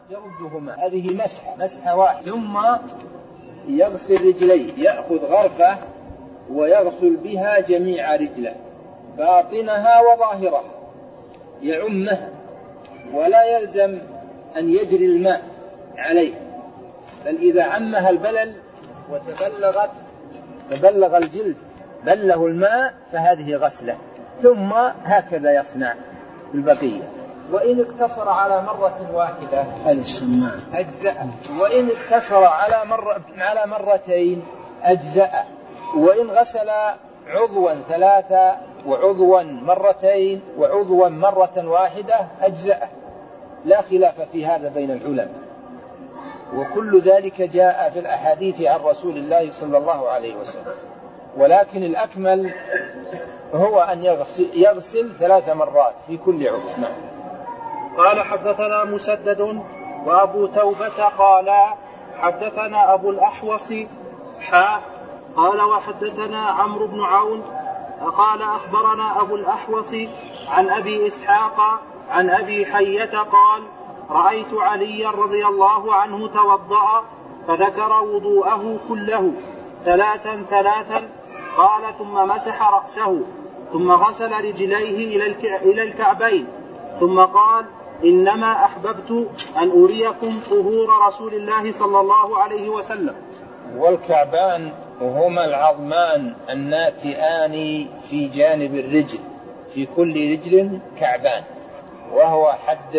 يردهما، هذه مسحة واحدة. ثم يغسل رجليه، يأخذ غرفة ويغسل بها جميع رجله، باطنها وظاهرها، يعمها، ولا يلزم أن يجري الماء عليه، بل إذا عمها البلل وتبلغ الجلد بله الماء فهذه غسلة. ثم هكذا يصنع البقية. وإن اقتصر على مرة واحدة أجزأ، وإن اقتصر على مرتين أجزأ، وإن غسل عضوا 3 وعضوا مرتين وعضوا مرة واحدة أجزأ، لا خلاف في هذا بين العلماء. وكل ذلك جاء في الأحاديث عن رسول الله صلى الله عليه وسلم، ولكن الأكمل هو أن يغسل 3 مرات في كل عضو. نعم. قال حدثنا مسدد وأبو توبة قال حدثنا أبو الأحوص قال وحدثنا عمرو بن عون قال أخبرنا أبو الأحوص عن أبي إسحاق عن أبي حية قال رأيت عليا رضي الله عنه توضأ فذكر وضوءه كله 3 قال ثم مسح رأسه ثم غسل رجليه إلى الكعبين ثم قال إنما أحببت أن أريكم طهور رسول الله صلى الله عليه وسلم. والكعبان هما العظمان الناتئان في جانب الرجل، في كل رجل كعبان، وهو حد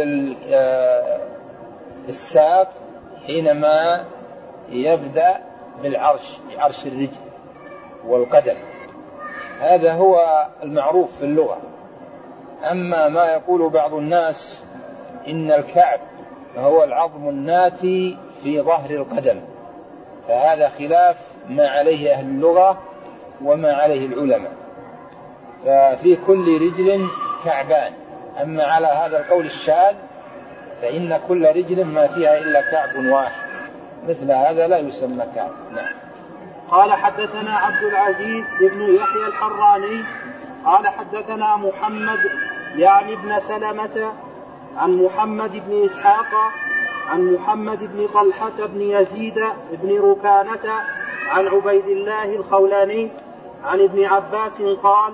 الساق حينما يبدأ بعرش الرجل والقدم. هذا هو المعروف في اللغة. أما ما يقول بعض الناس إن الكعب هو العظم الناتي في ظهر القدم، فهذا خلاف ما عليه أهل اللغة وما عليه العلماء، ففي كل رجل كعبان. أما على هذا القول الشاذ فإن كل رجل ما فيها إلا كعب واحد، مثل هذا لا يسمى كعب. نعم. قال حدثنا عبد العزيز بن يحيى الحراني قال حدثنا محمد يعني بن سلمة عن محمد بن إسحاق عن محمد بن طلحة بن يزيد بن ركانة عن عبيد الله الخولاني عن ابن عباس قال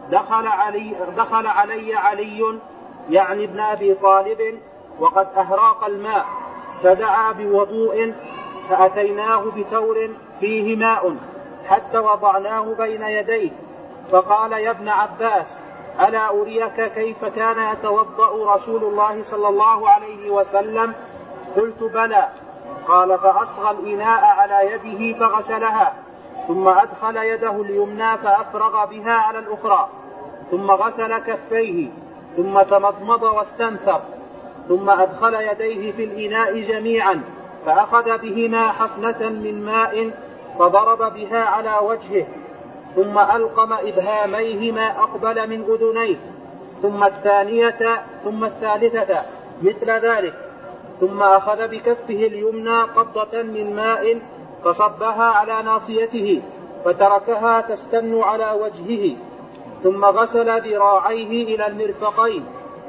دخل علي علي يعني ابن أبي طالب وقد أهراق الماء فدعا بوضوء فأتيناه بثور فيه ماء حتى وضعناه بين يديه فقال يا ابن عباس ألا أريك كيف كان يتوضأ رسول الله صلى الله عليه وسلم؟ قلت بلى. قال فأصغى الإناء على يده فغسلها ثم أدخل يده اليمنى فأفرغ بها على الأخرى ثم غسل كفيه ثم تمضمض واستنثر ثم أدخل يديه في الإناء جميعا فأخذ بهما حفنة من ماء فضرب بها على وجهه ثم ألقم إبهاميه ما أقبل من أذنيه ثم الثالثة مثل ذلك ثم أخذ بكفه اليمنى قبضة من ماء فصبها على ناصيته فتركها تستن على وجهه ثم غسل ذراعيه إلى المرفقين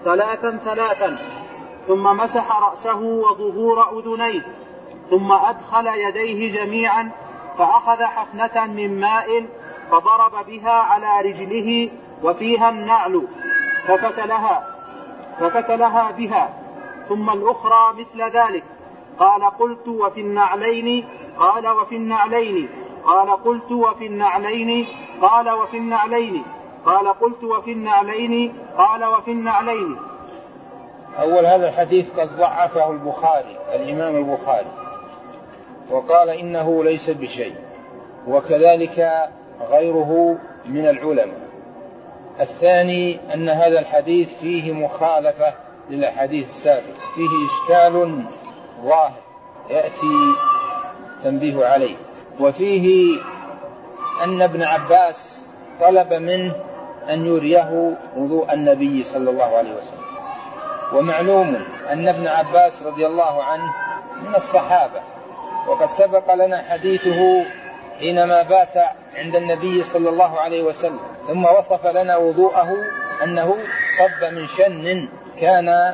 3 ثم مسح رأسه وظهور أذنيه ثم أدخل يديه جميعا فأخذ حفنة من ماء فضرب بها على رجله وفيها النعل ففتلها بها ثم الأخرى مثل ذلك. قال قلت وفي النعلين؟ قال وفي النعلين. قال قلت وفي النعلين؟ قال وفي النعلين. قال قلت وفي النعلين؟ قال وفي النعلين. أول هذا الحديث قد ضعفه الإمام البخاري وقال إنه ليس بشيء، وكذلك غيره من العلماء. الثاني أن هذا الحديث فيه مخالفة للحديث السابق، فيه إشكال ظاهر يأتي تنبيه عليه. وفيه أن ابن عباس طلب منه أن يريه وضوء النبي صلى الله عليه وسلم، ومعلوم أن ابن عباس رضي الله عنه من الصحابة، وقد سبق لنا حديثه حينما بات عند النبي صلى الله عليه وسلم ثم وصف لنا وضوءه أنه صب من شن كان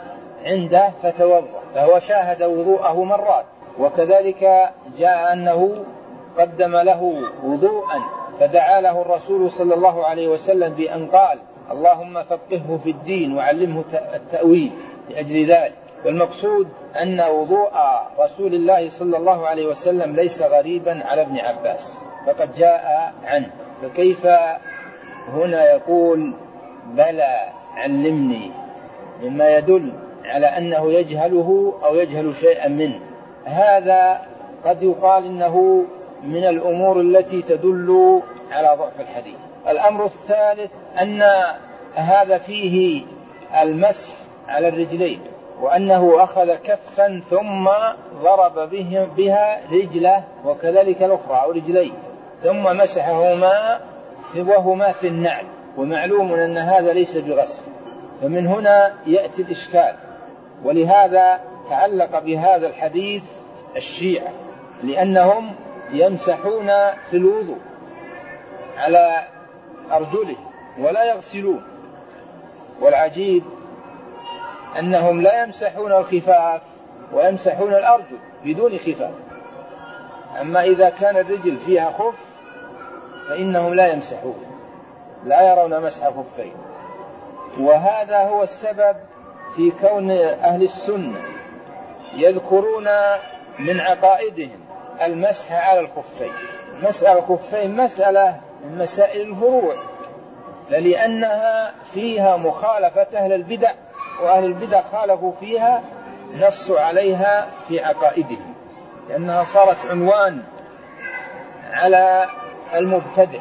عنده فتوضأ، فهو شاهد وضوءه مرات. وكذلك جاء أنه قدم له وضوءا فدعا له الرسول صلى الله عليه وسلم بأن قال اللهم فقهه في الدين وعلمه التأويل لأجل ذلك. والمقصود أن وضوء رسول الله صلى الله عليه وسلم ليس غريبا على ابن عباس، فقد جاء عنه. فكيف هنا يقول بلى علمني، مما يدل على أنه يجهله أو يجهل شيئا منه. هذا قد يقال إنه من الأمور التي تدل على ضعف الحديث. الأمر الثالث أن هذا فيه المسح على الرجلين، وأنه أخذ كفا ثم ضرب بها رجله وكذلك الأخرى أو رجليه ثم مسحهما وهما في النعل، ومعلوم أن هذا ليس بغسل. فمن هنا يأتي الإشكال، ولهذا تعلق بهذا الحديث الشيعة، لأنهم يمسحون في الوضوء على أرجله ولا يغسلون. والعجيب أنهم لا يمسحون الخفاف ويمسحون الأرجل بدون خفاف، أما إذا كان الرجل فيها خف فإنهم لا يمسحون، لا يرون مسح خفين. وهذا هو السبب في كون أهل السنة يذكرون من عقائدهم المسح على الخفين. مسألة الخفين مسألة من مسائل الفروع، لأنها فيها مخالفة أهل البدع، وأهل البدع خالفوا فيها نصوا عليها في عقائدهم، لأنها صارت عنوان على المبتدع.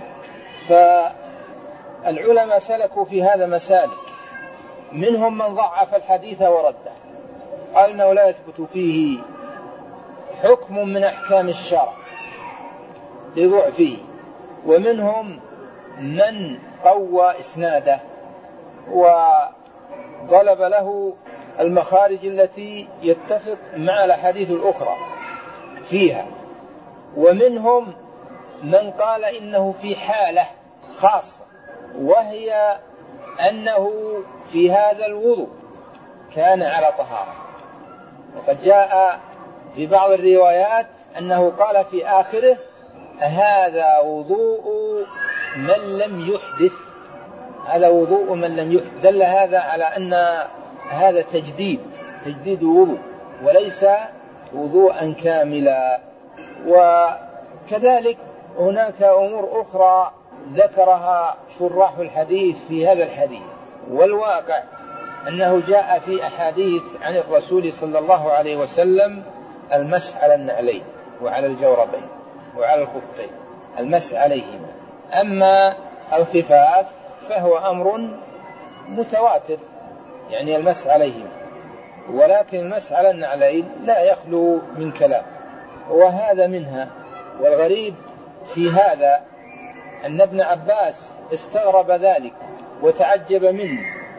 فالعلماء سلكوا في هذا مسالك، منهم من ضعف الحديث ورده، قال إنه لا يثبت فيه حكم من أحكام الشرع لضعفه، ومنهم من قوى إسناده وطلب له المخارج التي يتفق مع الأحاديث الأخرى فيها، ومنهم من قال إنه في حالة خاصة، وهي أنه في هذا الوضوء كان على طهارة. وقد جاء في بعض الروايات أنه قال في آخره هذا وضوء من لم يحدث، هذا وضوء من لم يحدث. دل هذا على أن هذا تجديد وضوء وليس وضوءا كاملا. وكذلك هناك أمور أخرى ذكرها شراح الحديث في هذا الحديث، والواقع أنه جاء في أحاديث عن الرسول صلى الله عليه وسلم المسح على النعلين وعلى الجوربين وعلى الخفين، المسح عليهما. أما الخفاف فهو أمر متواتر، يعني المسح عليهما، ولكن المسح على النعلين لا يخلو من كلام، وهذا منها. والغريب في هذا أن ابن عباس استغرب ذلك وتعجب منه،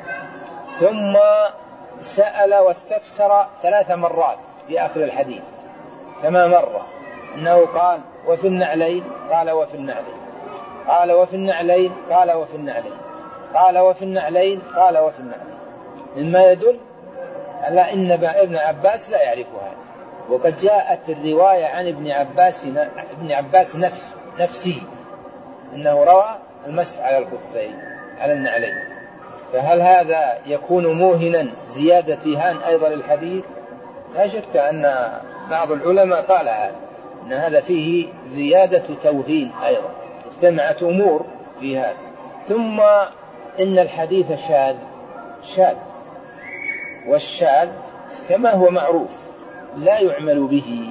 ثم سأل واستفسر 3 مرات في آخر الحديث، كما مر أنه قال وفي النعلين، قال وفي النعلين، قال وفي النعلين، قال وفي النعلين، قال وفي النعلين، قال وفي النعلين، مما يدل على أن ابن عباس لا يعرف هذا. وقد جاءت الرواية عن ابن عباس نفسه أنه روى المسح على الخفين على النعلين. فهل هذا يكون موهنا زيادة إيهان أيضا للحديث؟ لا شك أن بعض العلماء قال هذا، أن هذا فيه زيادة توهين أيضا، استمعت أمور في هذا. ثم إن الحديث شاذ، والشاذ كما هو معروف لا يعمل به،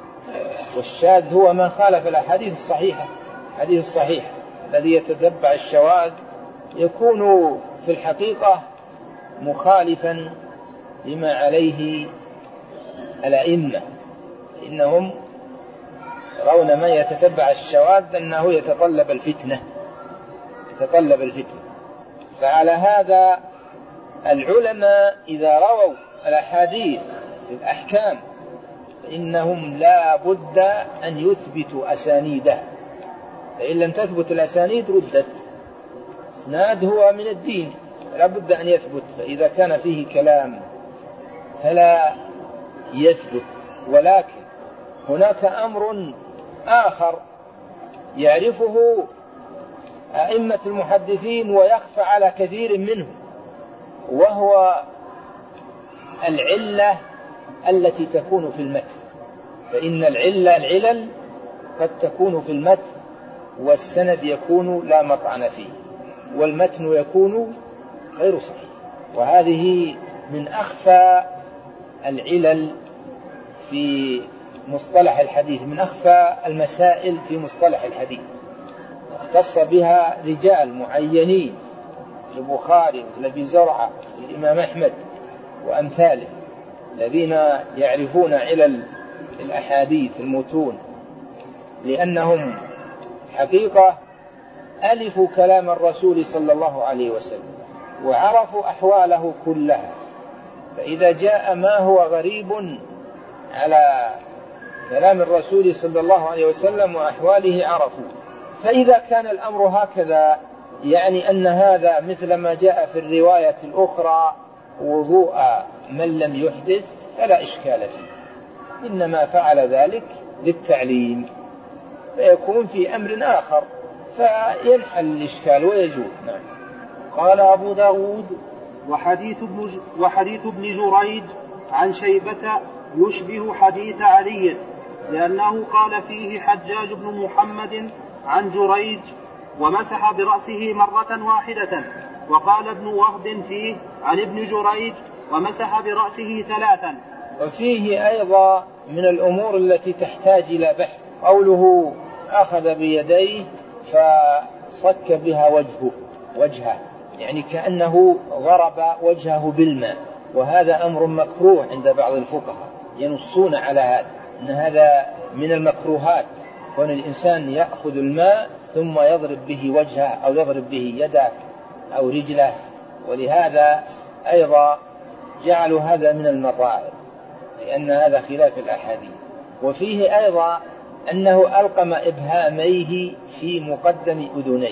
والشاذ هو ما خالف الأحاديث الصحيحة. الحديث الصحيح الذي يتتبع الشواذ يكون في الحقيقة مخالفا لما عليه الأئمة، إنهم يرون من يتتبع الشواذ أنه يتطلب الفتنة. فعلى هذا العلماء إذا رووا الأحاديث في الأحكام فإنهم لا بد أن يثبتوا أسانيدها، فإن لم تثبت الأسانيد ردت. إسناد هو من الدين، لا بد أن يثبت. فإذا كان فيه كلام فلا يثبت. ولكن هناك أمر آخر يعرفه أئمة المحدثين ويخفى على كثير منهم، وهو العلة التي تكون في المتن. فإن العلل قد تكون في المتن، والسند يكون لا مطعن فيه، والمتن يكون غير صحيح. وهذه من أخفى العلل في مصطلح الحديث، من أخفى المسائل في مصطلح الحديث، اختص بها رجال معينين، البخاري مثل أبي زرعة، الإمام أحمد وأمثاله، الذين يعرفون علل الأحاديث المتون، لأنهم حقيقة ألفوا كلام الرسول صلى الله عليه وسلم وعرفوا أحواله كلها. فإذا جاء ما هو غريب على كلام الرسول صلى الله عليه وسلم وأحواله عرفوا. فإذا كان الأمر هكذا، يعني أن هذا مثل ما جاء في الرواية الأخرى وضوء من لم يحدث، فلا إشكال فيه، إنما فعل ذلك للتعليم، فيكون في أمر آخر فينحل الإشكال ويجوز. نعم. قال أبو داود: وحديث ابن جريج عن شيبة يشبه حديث علي، لأنه قال فيه حجاج بن محمد عن جريج ومسح برأسه مرة واحدة، وقال ابن وهب فيه عن ابن جريج ومسح برأسه 3. وفيه أيضا من الأمور التي تحتاج إلى بحث قوله أخذ بيديه فصك بها وجهه، يعني كأنه ضرب وجهه بالماء، وهذا أمر مكروه عند بعض الفقهاء، ينصون على هذا، أن هذا من المكروهات، كون الإنسان يأخذ الماء ثم يضرب به وجهه أو يضرب به يده أو رجله. ولهذا أيضا جعلوا هذا من المطاعم، لأن هذا خلاف الأحاديث. وفيه أيضا أنه ألقم إبهاميه في مقدم أذنيه،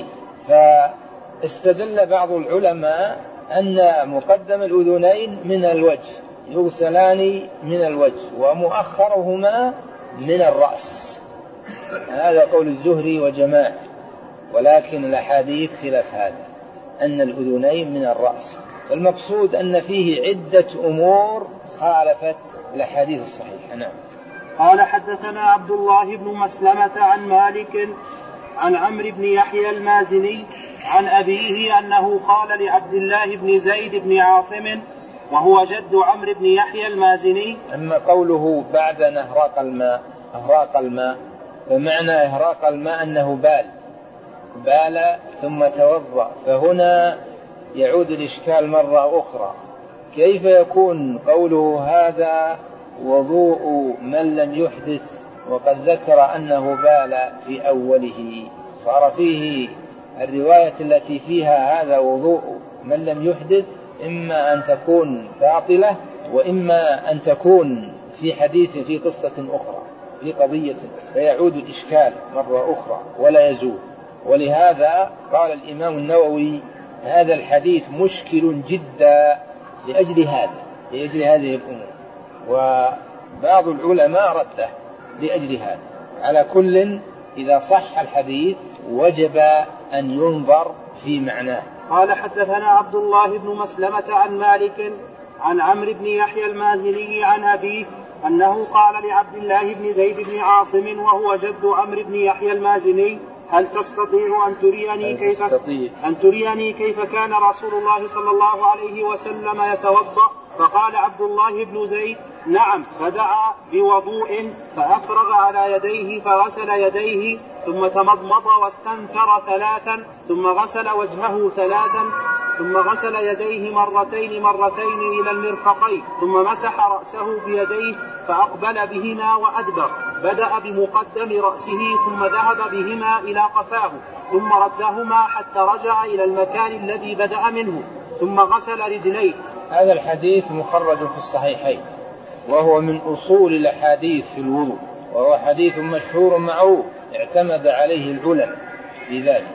فاستدل بعض العلماء أن مقدم الأذنين من الوجه، يغسلان من الوجه، ومؤخرهما من الرأس. هذا قول الزهري وجماعة، ولكن الأحاديث خلاف هذا، أن الأذنين من الرأس. المقصود أن فيه عدة أمور خالفت الأحاديث الصحيحة. نعم. قال حدثنا عبد الله بن مسلمة عن مالك عن عمرو بن يحيى المازني عن أبيه أنه قال لعبد الله بن زيد بن عاصم وهو جد عمرو بن يحيى المازني. أما قوله بعد أن أهراق الماء، فمعنى إهراق الماء أنه بال ثم توضأ، فهنا يعود الإشكال مرة أخرى، كيف يكون قوله هذا وضوء من لم يحدث وقد ذكر أنه بال في أوله؟ صار فيه الرواية التي فيها هذا وضوء من لم يحدث إما أن تكون باطلة، وإما أن تكون في حديث في قصة أخرى في قضية، فيعود الإشكال مرة أخرى ولا يزول. ولهذا قال الإمام النووي هذا الحديث مشكل جدا لأجل هذه الأمور، وبعض العلماء رده لأجل هذا. على كل إذا صح الحديث وجب أن ينظر في معناه. قال حدثنا عبد الله بن مسلمة عن مالك عن عمرو بن يحيى المازني عن أبيه أنه قال لعبد الله بن زيد بن عاصم وهو جد عمرو بن يحيى المازني هل تستطيع أن تريني كيف كان رسول الله صلى الله عليه وسلم يتوضأ؟ فقال عبد الله بن زيد نعم، فدعا بوضوء فأفرغ على يديه فغسل يديه ثم تمضمض واستنثر 3 ثم غسل وجهه 3 ثم غسل يديه مرتين إلى المرفقين ثم مسح رأسه بيديه فأقبل بهما وأدبر، بدأ بمقدم رأسه ثم ذهب بهما إلى قفاه ثم ردهما حتى رجع إلى المكان الذي بدأ منه ثم غسل رجليه. هذا الحديث مخرج في الصحيحين، وهو من أصول الأحاديث في الوضوء، وهو حديث مشهور معروف اعتمد عليه العلماء لذلك.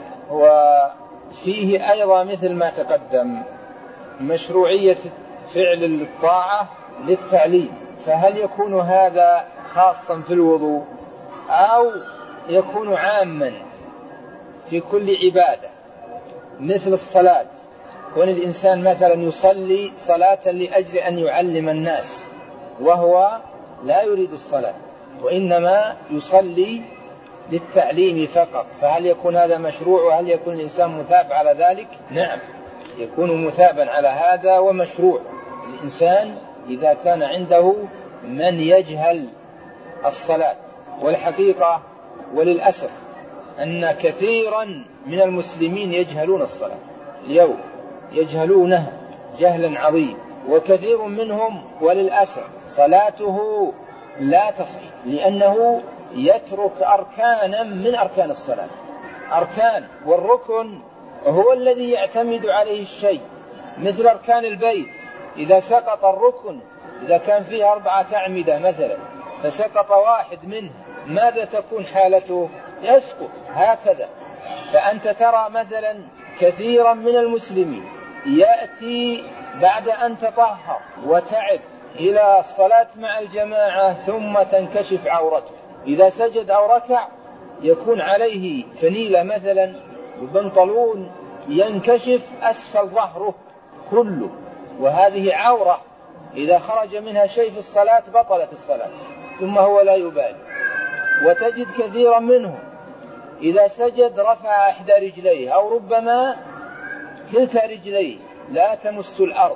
وفيه أيضا مثل ما تقدم مشروعية فعل الطاعة للتعليم، فهل يكون هذا خاصا في الوضوء أو يكون عاما في كل عبادة؟ مثل الصلاة، كون الإنسان مثلا يصلي صلاة لأجل أن يعلم الناس وهو لا يريد الصلاة وإنما يصلي للتعليم فقط، فهل يكون هذا مشروع وهل يكون الإنسان مثاب على ذلك؟ نعم، يكون مثابا على هذا ومشروع. الإنسان إذا كان عنده من يجهل الصلاة، والحقيقة وللأسف أن كثيرا من المسلمين يجهلون الصلاة اليوم، يجهلونها جهلا عظيم، وكثير منهم وللأسف صلاته لا تصح لأنه يترك أركانا من أركان الصلاة. أركان، والركن هو الذي يعتمد عليه الشيء، مثل أركان البيت إذا سقط الركن، إذا كان فيه 4 أعمدة مثلا فسقط واحد منه ماذا تكون حالته؟ يسقط هكذا. فأنت ترى مثلا كثيرا من المسلمين يأتي بعد أن تطهر وتعب إلى الصلاة مع الجماعة ثم تنكشف عورته، إذا سجد أو ركع يكون عليه فنيلة مثلا وبنطلون ينكشف أسفل ظهره كله، وهذه عورة إذا خرج منها شيء في الصلاة بطلت الصلاة، ثم هو لا يبالي. وتجد كثيرا منهم إذا سجد رفع إحدى رجليه أو ربما كلتا رجليه لا تمس الأرض،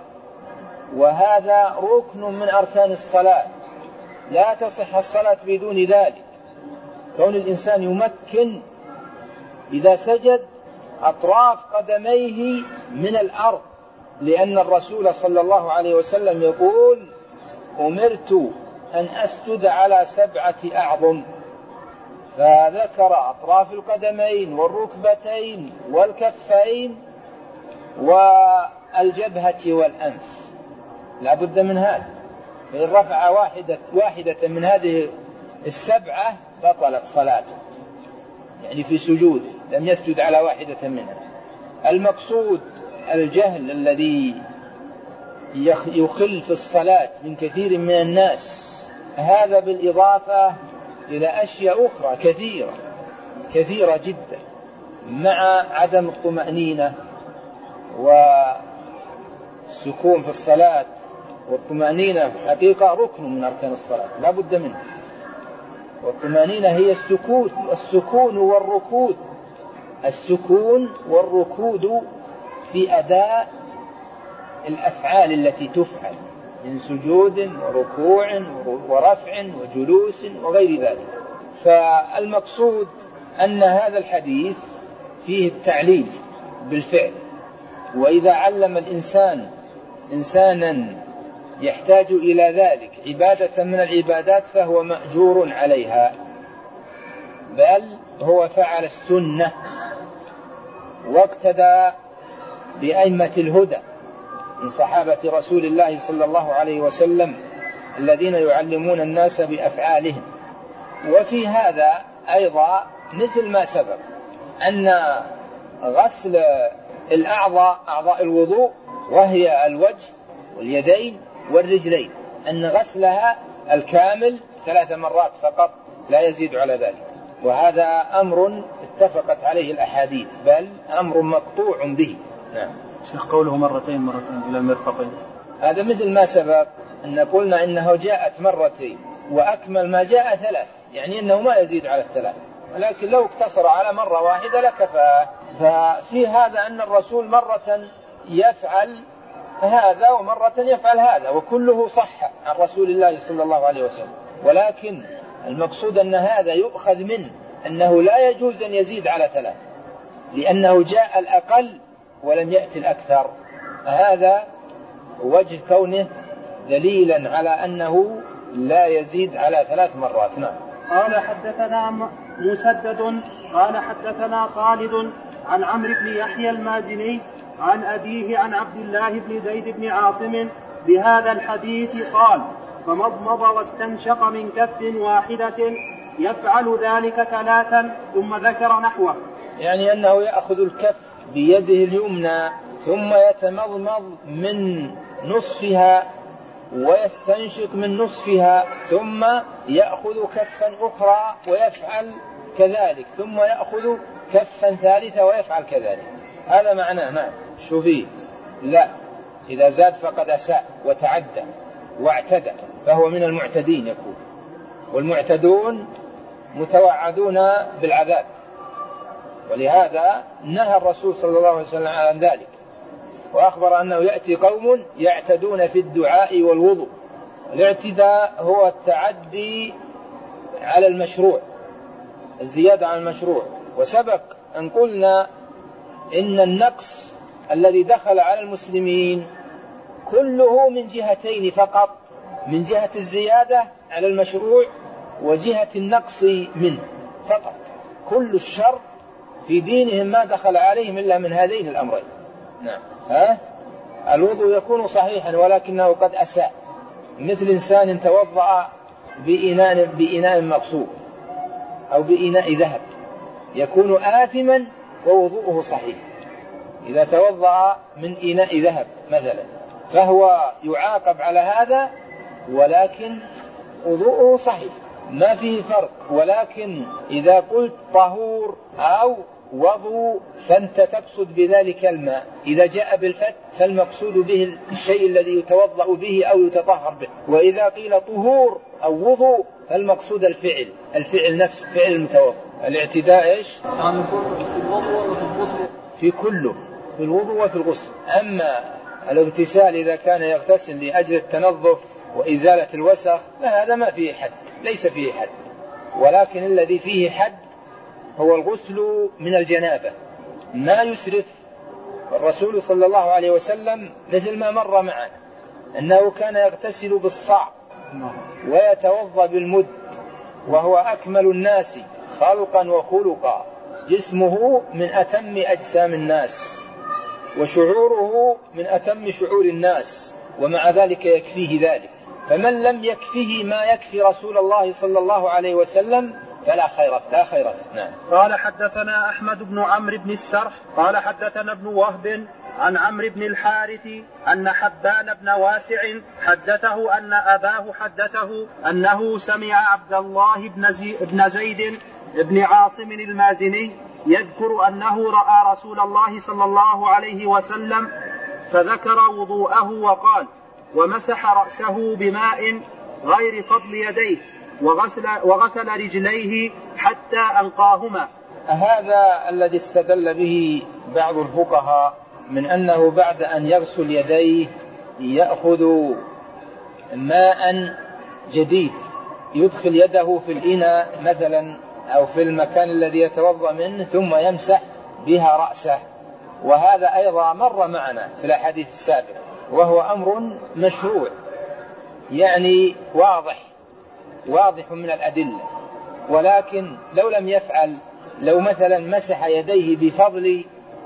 وهذا ركن من أركان الصلاة، لا تصح الصلاة بدون ذلك. كون الإنسان يمكن إذا سجد أطراف قدميه من الأرض، لأن الرسول صلى الله عليه وسلم يقول: أمرت أن أسجد على 7 أعظم، فذكر أطراف القدمين والركبتين والكفين والجبهة والأنف، لا بد من هذا. فإن رفع واحدة من هذه 7 بطلت صلاته، يعني في سجود لم يسجد على واحدة منها. المقصود الجهل الذي يخل في الصلاة من كثير من الناس، هذا بالإضافة إلى أشياء أخرى كثيرة جدا، مع عدم الطمأنينة والسكون في الصلاة. والطمأنينة حقيقة ركن من أركان الصلاة لا بد منه، والطمأنينة هي السكون والركود، السكون والركود في أداء الأفعال التي تفعل من سجود وركوع ورفع وجلوس وغير ذلك. فالمقصود أن هذا الحديث فيه التعليم بالفعل، وإذا علم الإنسان إنسانا يحتاج إلى ذلك عبادة من العبادات فهو مأجور عليها، بل هو فعل السنة واقتدى بأئمة الهدى من صحابة رسول الله صلى الله عليه وسلم الذين يعلمون الناس بأفعالهم. وفي هذا أيضا مثل ما سبق أن غسل أعضاء الوضوء وهي الوجه واليدين والرجلين، أن غسلها الكامل 3 مرات فقط لا يزيد على ذلك، وهذا أمر اتفقت عليه الأحاديث، بل أمر مقطوع به. نعم. شيخ قوله مرتين إلى المرفقين، هذا مثل ما سبق أن قلنا إنه جاءت مرتين، وأكمل ما جاء 3، يعني إنه ما يزيد على 3، ولكن لو اقتصر على مرة واحدة لكفى. ففي هذا أن الرسول مرة يفعل هذا ومرة يفعل هذا، وكله صح عن رسول الله صلى الله عليه وسلم، ولكن المقصود أن هذا يؤخذ منه أنه لا يجوز أن يزيد على 3، لأنه جاء الأقل ولم يأتي الأكثر. هذا وجه كونه دليلا على أنه لا يزيد على 3 مرات. نعم. قال حدثنا مسدد قال حدثنا خالد عن عمرو بن يحيى المازني عن أبيه عن عبد الله بن زيد بن عاصم بهذا الحديث قال: فمضمض واستنشق من كف واحدة يفعل ذلك 3، ثم ذكر نحوه، يعني أنه يأخذ الكف بيده اليمنى ثم يتمضمض من نصفها ويستنشق من نصفها ثم يأخذ كفا أخرى ويفعل كذلك ثم يأخذ كفا ثالثة ويفعل كذلك. هذا معناه. نعم. شو فيه؟ لا، إذا زاد فقد أساء وتعدى واعتدى فهو من المعتدين يكون، والمعتدون متوعدون بالعذاب، ولهذا نهى الرسول صلى الله عليه وسلم عن ذلك، وأخبر أنه يأتي قوم يعتدون في الدعاء والوضوء. الاعتداء هو التعدي على المشروع، الزيادة عن المشروع. وسبق أن قلنا إن النقص الذي دخل على المسلمين كله من جهتين فقط، من جهة الزيادة على المشروع وجهة النقص منه فقط. كل الشر في دينهم ما دخل عليهم إلا من هذين الأمرين. نعم. الوضوء يكون صحيحا ولكنه قد أساء، مثل إنسان توضأ بإناء مغصوب أو بإناء ذهب، يكون آثما ووضوءه صحيح. إذا توضأ من إناء ذهب مثلا فهو يعاقب على هذا، ولكن وضوءه صحيح ما فيه فرق. ولكن إذا قلت طهور أو وضوء فأنت تقصد بذلك الماء، إذا جاء بالفتح فالمقصود به الشيء الذي يتوضأ به أو يتطهر به، وإذا قيل طهور أو وضوء فالمقصود الفعل نفس فعل المتوضأ. الاعتداء إيش؟ يعني في الوضوء وفي الغسل، في كله، في الوضوء وفي الغسل. أما الاغتسال إذا كان يغتسل لأجل التنظف وإزالة الوسخ فهذا ما فيه حد، ليس فيه حد. ولكن الذي فيه حد هو الغسل من الجنابة، ما يسرف. الرسول صلى الله عليه وسلم مثل ما مر معنا أنه كان يغتسل بالصاع ويتوضأ بالمد، وهو أكمل الناس خلقا وخلقا، جسمه من أتم أجسام الناس وشعوره من أتم شعور الناس، ومع ذلك يكفيه ذلك. فمن لم يكفيه ما يكفي رسول الله صلى الله عليه وسلم فلا خير. نعم. قال حدثنا أحمد بن عمرو بن السرح قال حدثنا ابن وهب عن عمرو بن الحارث أن حبان بن واسع حدثه أن أباه حدثه أنه سمع عبد الله بن زيد بن عاصم المازني يذكر أنه رأى رسول الله صلى الله عليه وسلم فذكر وضوءه وقال: ومسح رأسه بماء غير فضل يديه وغسل رجليه حتى أنقاهما. هذا الذي استدل به بعض الفقهاء من أنه بعد أن يغسل يديه يأخذ ماء جديد يدخل يده في الإناء مثلا أو في المكان الذي يتوضأ منه ثم يمسح بها رأسه، وهذا أيضا مر معنا في الأحاديث السابقة، وهو أمر مشروع يعني واضح من الأدلة. ولكن لو لم يفعل، لو مثلا مسح يديه بفضل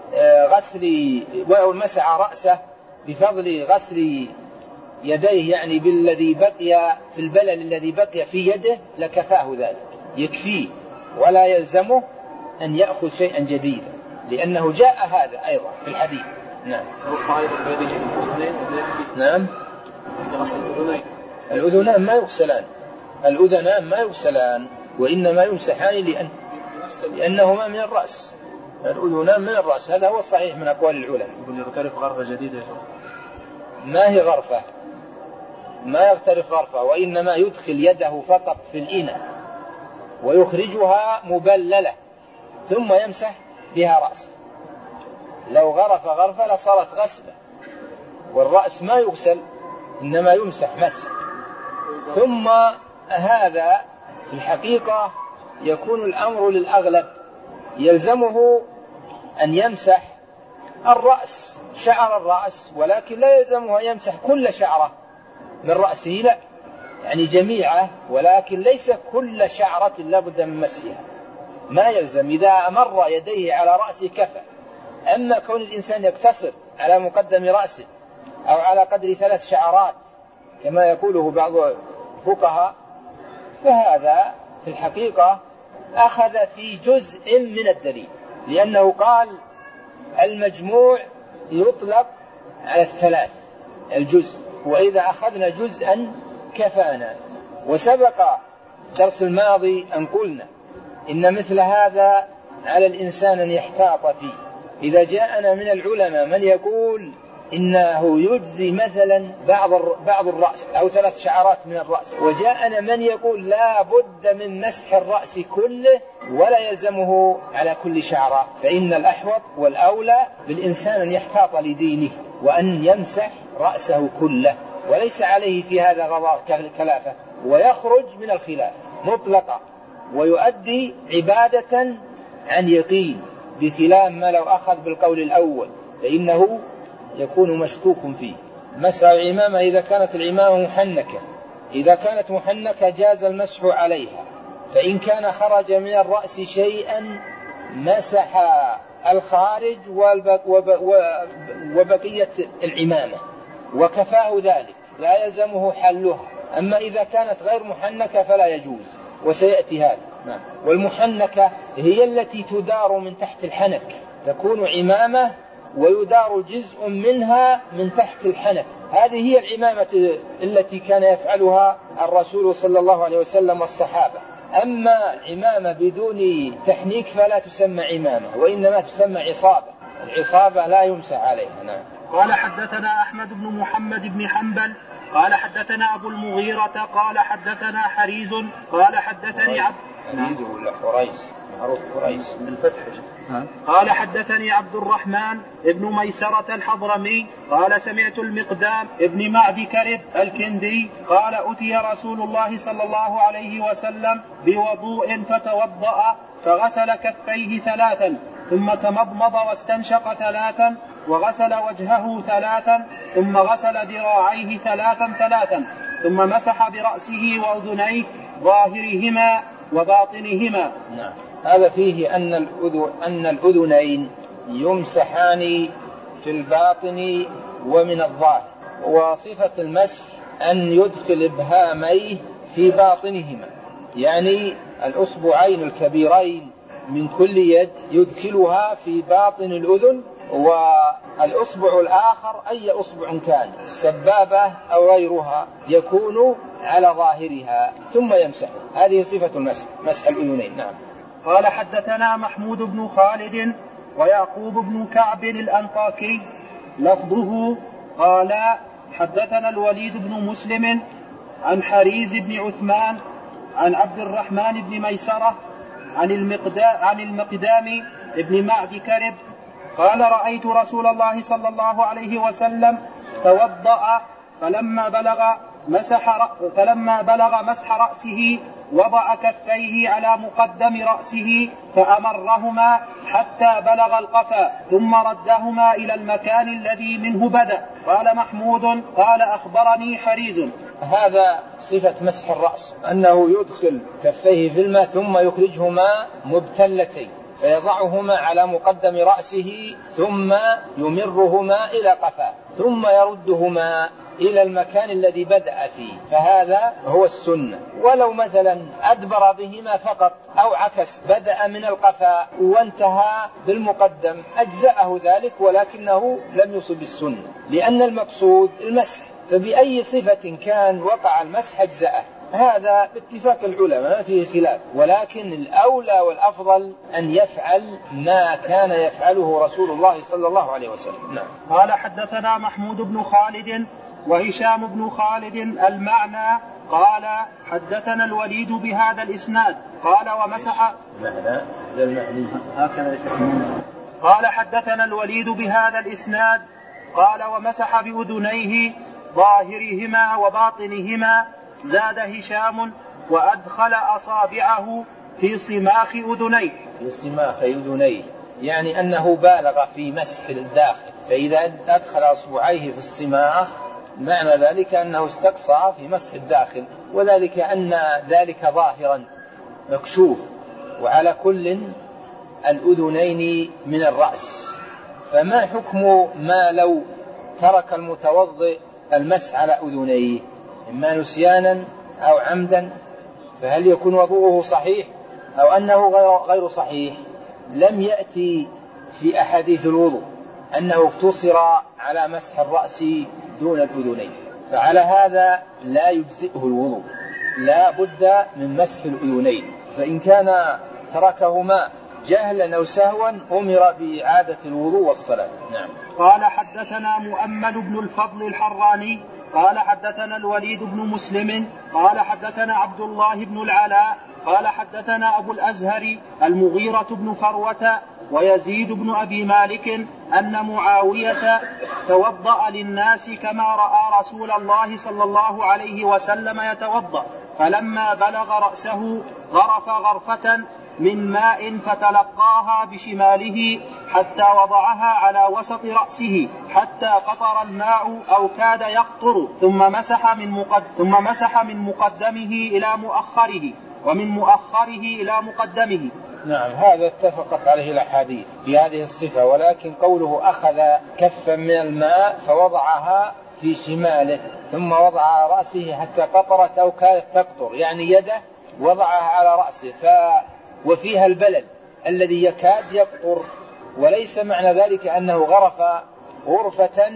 أو مسح رأسه بفضل غسل يديه يعني بالذي بقي في البلل الذي بقي في يده لكفاه ذلك، يكفيه ولا يلزمه أن يأخذ شيئا جديدا، لأنه جاء هذا أيضا في الحديث. نعم. نعم. الأذنان ما يغسلان وإنما يمسحان لأنهما من الرأس. الأذنان من الرأس، هذا هو الصحيح من أقوال العلماء. يغترف غرفة جديدة؟ ما هي غرفة، ما يغترف غرفة، وإنما يدخل يده فقط في الإناء ويخرجها مبللة ثم يمسح بها رأسه. لو غرف غرفة لصارت غسلة، والرأس ما يغسل إنما يمسح مسح. ثم هذا في الحقيقة يكون الأمر للأغلب، يلزمه أن يمسح الرأس، شعر الرأس، ولكن لا يلزمه أن يمسح كل شعرة من رأسه، لا، يعني جميعه، ولكن ليس كل شعرة لابد من مسحها، ما يلزم. إذا أمر يديه على رأسه كفى. أما كون الإنسان يقتصر على مقدم رأسه أو على قدر 3 شعرات كما يقوله بعض الفقهاء، فهذا في الحقيقة أخذ في جزء من الدليل، لأنه قال المجموع يطلق على 3، الجزء وإذا أخذنا جزءا كفانا. وسبق الدرس الماضي أن قلنا إن مثل هذا على الإنسان أن يحتاط فيه. إذا جاءنا من العلماء من يقول إنه يجزي مثلا بعض الرأس أو 3 شعرات من الرأس، وجاءنا من يقول لا بد من مسح الرأس كله ولا يلزمه على كل شعرة، فإن الأحوط والأولى بالإنسان أن يحتاط لدينه وأن يمسح رأسه كله، وليس عليه في هذا غضاء كلافة، ويخرج من الخلاف مطلقا ويؤدي عبادة عن يقين، بخلاف ما لو أخذ بالقول الأول فإنه يكون مشكوك فيه. مسح العمامة إذا كانت العمامة محنكة، إذا كانت محنكة جاز المسح عليها، فإن كان خرج من الرأس شيئا مسح الخارج وبقية العمامة وكفاه ذلك، لا يلزمه حلها. أما إذا كانت غير محنكة فلا يجوز، وسيأتي هذا. والمحنكة هي التي تدار من تحت الحنك، تكون عمامة ويدار جزء منها من تحت الحنك، هذه هي العمامة التي كان يفعلها الرسول صلى الله عليه وسلم والصحابة. أما عمامة بدون تحنيك فلا تسمى عمامة، وإنما تسمى عصابة، العصابة لا يمسح عليها. نعم. قال حدثنا أحمد بن محمد بن حنبل قال حدثنا أبو المغيرة قال حدثنا حريز قال حدثني حريز ولا حريز؟ معروف حريز بالفتح. قال حدثني عبد الرحمن ابن ميسرة الحضرمي قال سمعت المقدام ابن معد كرب الكندي قال أتي رسول الله صلى الله عليه وسلم بوضوء فتوضأ فغسل كفيه 3 ثم تمضمض واستنشق 3 وغسل وجهه 3 ثم غسل ذراعيه 3 ثم مسح برأسه وأذنيه ظاهرهما وباطنهما. نعم. هذا فيه أن الأذنين يمسحان في الباطن ومن الظاهر، وصفة المسح أن يدخل إبهاميه في باطنهما، يعني الأصبعين الكبيرين من كل يد يدخلها في باطن الأذن، والأصبع الآخر أي أصبع كان السبابة أو غيرها يكون على ظاهرها ثم يمسح. هذه صفة المسح، مسح الأذنين. نعم. قال حدثنا محمود بن خالد ويعقوب بن كعب الأنطاكي لفظه قال حدثنا الوليد بن مسلم عن حريز بن عثمان عن عبد الرحمن بن ميسرة عن المقدام بن معد كرب قال رأيت رسول الله صلى الله عليه وسلم توضأ فلما بلغ مسح رأسه وضع كفيه على مقدم رأسه فأمرهما حتى بلغ القفا ثم ردهما إلى المكان الذي منه بدأ. قال محمود قال أخبرني حريز. هذا صفة مسح الرأس، أنه يدخل كفيه في الماء ثم يخرجهما مبتلتين فيضعهما على مقدم رأسه ثم يمرهما إلى قفاه ثم يردهما إلى المكان الذي بدأ فيه، فهذا هو السنة. ولو مثلا أدبر بهما فقط أو عكس، بدأ من القفاء وانتهى بالمقدم أجزأه ذلك، ولكنه لم يصب السنة، لأن المقصود المسح، فبأي صفة كان وقع المسح أجزأه. هذا باتفاق العلماء فيه خلاف، ولكن الأولى والأفضل أن يفعل ما كان يفعله رسول الله صلى الله عليه وسلم. نعم. قال حدثنا محمود بن خالد وهشام بن خالد المعنى قال حدثنا الوليد بهذا الإسناد قال ومسح قال حدثنا الوليد بهذا الإسناد قال ومسح بأذنيه ظاهرهما وباطنهما. زاد هشام وأدخل أصابعه في صماخ أذنيه. في صماخ أذنيه يعني أنه بالغ في مسح الداخل، فإذا أدخل أصبعيه في الصماخ معنى ذلك أنه استقصى في مسح الداخل، وذلك أن ذلك ظاهرا مكشوف، وعلى كل الأذنين من الرأس. فما حكم ما لو ترك المتوضئ المسح على أذنيه إما نسيانا أو عمدا، فهل يكون وضوءه صحيح أو أنه غير صحيح؟ لم يأتي في أحاديث الوضوء أنه اقتصر على مسح الرأس دون الأذنين، فعلى هذا لا يجزئه الوضوء، لا بد من مسح الأذنين، فإن كان تركهما جهلا أو سهوا أمر بإعادة الوضوء والصلاة. نعم. قال حدثنا مؤمل بن الفضل الحراني قال حدثنا الوليد بن مسلم قال حدثنا عبد الله بن العلاء قال حدثنا أبو الأزهر المغيرة بن فروة ويزيد بن أبي مالك أن معاوية توضأ للناس كما رأى رسول الله صلى الله عليه وسلم يتوضأ، فلما بلغ رأسه غرف غرفة من ماء فتلقاها بشماله حتى وضعها على وسط رأسه حتى قطر الماء أو كاد يقطر، ثم مسح من مقدمه إلى مؤخره ومن مؤخره إلى مقدمه. نعم، هذا اتفقت عليه الأحاديث بهذه الصفة، ولكن قوله أخذ كفا من الماء فوضعها في شماله ثم وضع رأسه حتى قطرت أو كادت تقطر، يعني يده وضعها على رأسه وفيها البلل الذي يكاد يقطر، وليس معنى ذلك أنه غرف غرفة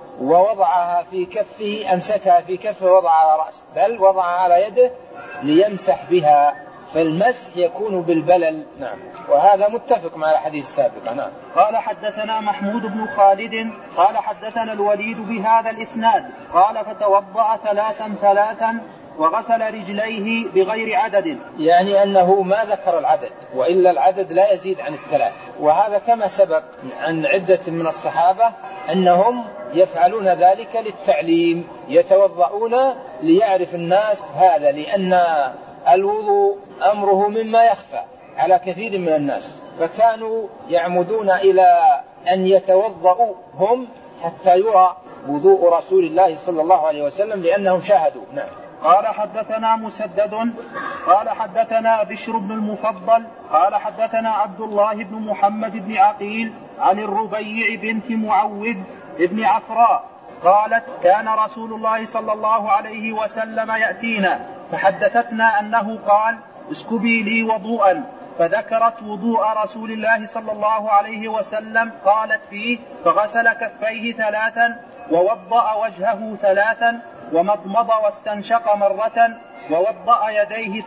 ووضعها في كفه، أمسكها في كفه ووضع على رأسه، بل وضعها على يده ليمسح بها، فالمسح يكون بالبلل. نعم، وهذا متفق مع الحديث السابق. نعم. قال حدثنا محمود بن خالد قال حدثنا الوليد بهذا الإسناد قال فتوضأ ثلاثا وغسل رجليه بغير عدد، يعني أنه ما ذكر العدد، وإلا العدد لا يزيد عن 3، وهذا كما سبق عن عدة من الصحابة أنهم يفعلون ذلك للتعليم، يتوضؤون ليعرف الناس هذا، لأن الوضوء أمره مما يخفى على كثير من الناس، فكانوا يعمدون إلى أن يتوضؤوا هم حتى يرى وضوء رسول الله صلى الله عليه وسلم لأنهم شاهدوا. نعم. قال حدثنا مسدد قال حدثنا بشر بن المفضل قال حدثنا عبد الله بن محمد بن عقيل عن الربيع بنت معوذ بن عفراء قالت كان رسول الله صلى الله عليه وسلم يأتينا فحدثتنا أنه قال اسكبي لي وضوءا، فذكرت وضوء رسول الله صلى الله عليه وسلم قالت فيه فغسل كفيه 3 ووضأ وجهه 3 ومضمض واستنشق 1 مرة ووضأ يديه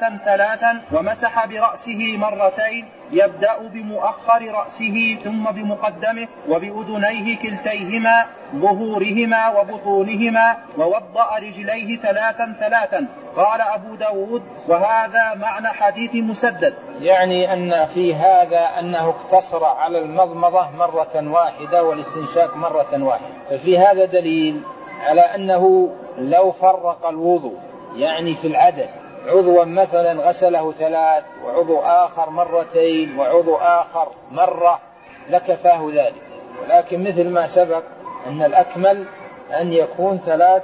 3 ومسح برأسه 2 مرتين، يبدأ بمؤخر رأسه ثم بمقدمه وبأذنيه كلتيهما ظهورهما وبطونهما، ووضأ رجليه 3. قال أبو داود وهذا معنى حديث مسدد، يعني أن في هذا أنه اقتصر على المضمضة 1 واحدة والاستنشاق 1 واحدة، ففي هذا دليل على أنه لو فرق الوضوء يعني في العدد، عضوا مثلا غسله 3 وعضو آخر 2 مرتين وعضو آخر 1 مرة لكفاه ذلك، ولكن مثل ما سبق أن الأكمل أن يكون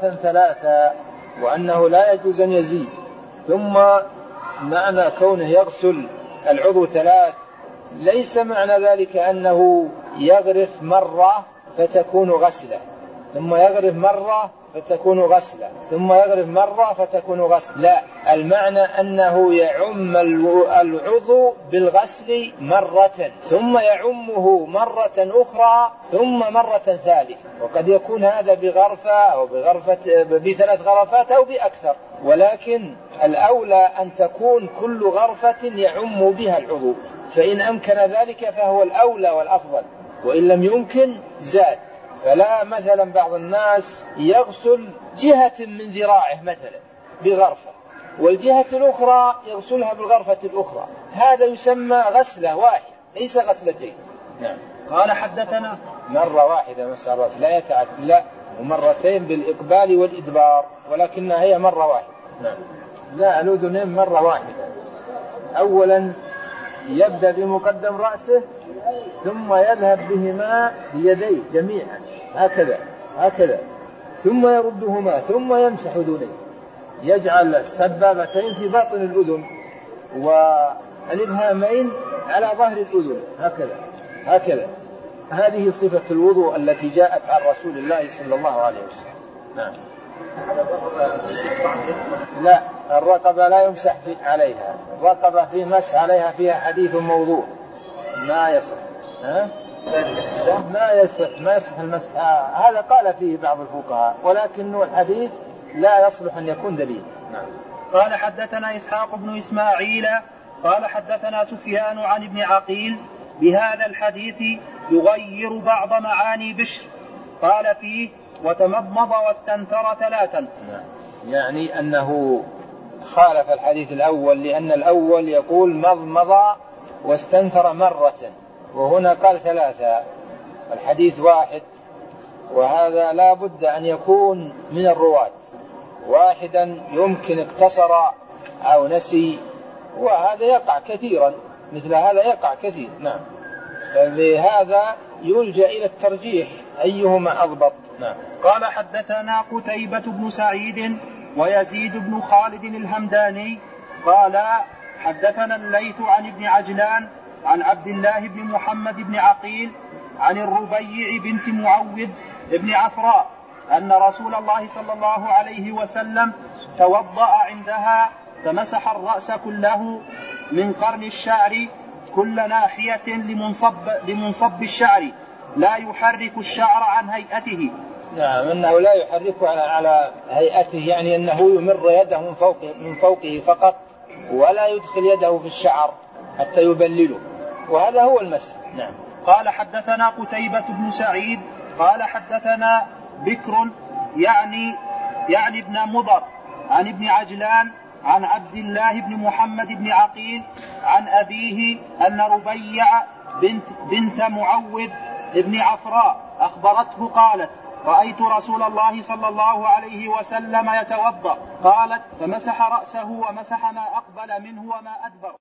3 وأنه لا يجوز أن يزيد. ثم معنى كونه يغسل العضو 3 ليس معنى ذلك أنه يغرف 1 مرة فتكون غسلة ثم يغرف 1 مرة فتكون غسلة ثم يغرف 1 مرة فتكون غسلة، لا، المعنى أنه يعم العضو بالغسل 1 مرة ثم يعمه 1 مرة أخرى ثم 1 مرة ثالثة، وقد يكون هذا بغرفة أو ب3 غرفات أو بأكثر، ولكن الأولى أن تكون كل غرفة يعم بها العضو، فإن أمكن ذلك فهو الأولى والأفضل، وإن لم يمكن زاد. فلا مثلا بعض الناس يغسل جهة من ذراعه مثلا بغرفة والجهة الأخرى يغسلها بالغرفة الأخرى، هذا يسمى غسلة واحدة ليس غسلتين. نعم. قال حدثنا 1 مرة واحدة مسح الرأس لا يتعد، لا، ومرتين بالإقبال والإدبار، ولكنها هي 1 مرة واحدة. نعم. لا، الأذنين 1 مرة واحدة، أولا يبدأ بمقدم رأسه ثم يذهب بهما بيديه جميعا هكذا ثم يردهما ثم يمسح أذنيه، يجعل السبابتين في باطن الأذن والإبهامين على ظهر الأذن هكذا. هذه صفة الوضوء التي جاءت عن رسول الله صلى الله عليه وسلم. نعم. لا، الرقبة لا يمسح عليها، الرقبة في مسح عليها فيها حديث موضوع ما يصح. ما يصح المسح، هذا قال فيه بعض الفقهاء، ولكنه الحديث لا يصلح أن يكون دليل. نعم. قال حدثنا إسحاق بن إسماعيل قال حدثنا سفيان عن ابن عقيل بهذا الحديث يغير بعض معاني بشر، قال فيه وتمضمض واستنثر 3. يعني أنه خالف الحديث الأول، لأن الأول يقول مضمض واستنثر مرة، وهنا قال 3. الحديث واحد، وهذا لا بد أن يكون من الرواة واحدا، يمكن اقتصر أو نسي، وهذا يقع كثيرا، مثل هذا يقع كثير. نعم. فبهذا يلجأ إلى الترجيح أيهما أضبط. نعم. قال حدثنا قتيبة بن سعيد ويزيد بن خالد الهمداني قال حدثنا الليث عن ابن عجلان عن عبد الله بن محمد بن عقيل عن الربيع بنت معوذ بن عفراء أن رسول الله صلى الله عليه وسلم توضأ عندها فمسح الرأس كله من قرن الشعر كل ناحية لمنصب الشعر لا يحرك الشعر عن هيئته. نعم، أنه لا يحركه على هيئته، يعني أنه يمر يده من فوقه فقط، ولا يدخل يده في الشعر حتى يبلله، وهذا هو المسح. نعم. قال حدثنا قتيبة بن سعيد قال حدثنا بكر يعني ابن مضر عن ابن عجلان عن عبد الله بن محمد بن عقيل عن أبيه أن ربيع بنت معوذ بن عفراء أخبرته قالت رأيت رسول الله صلى الله عليه وسلم يتوضأ، قالت فمسح رأسه ومسح ما أقبل منه وما أدبر.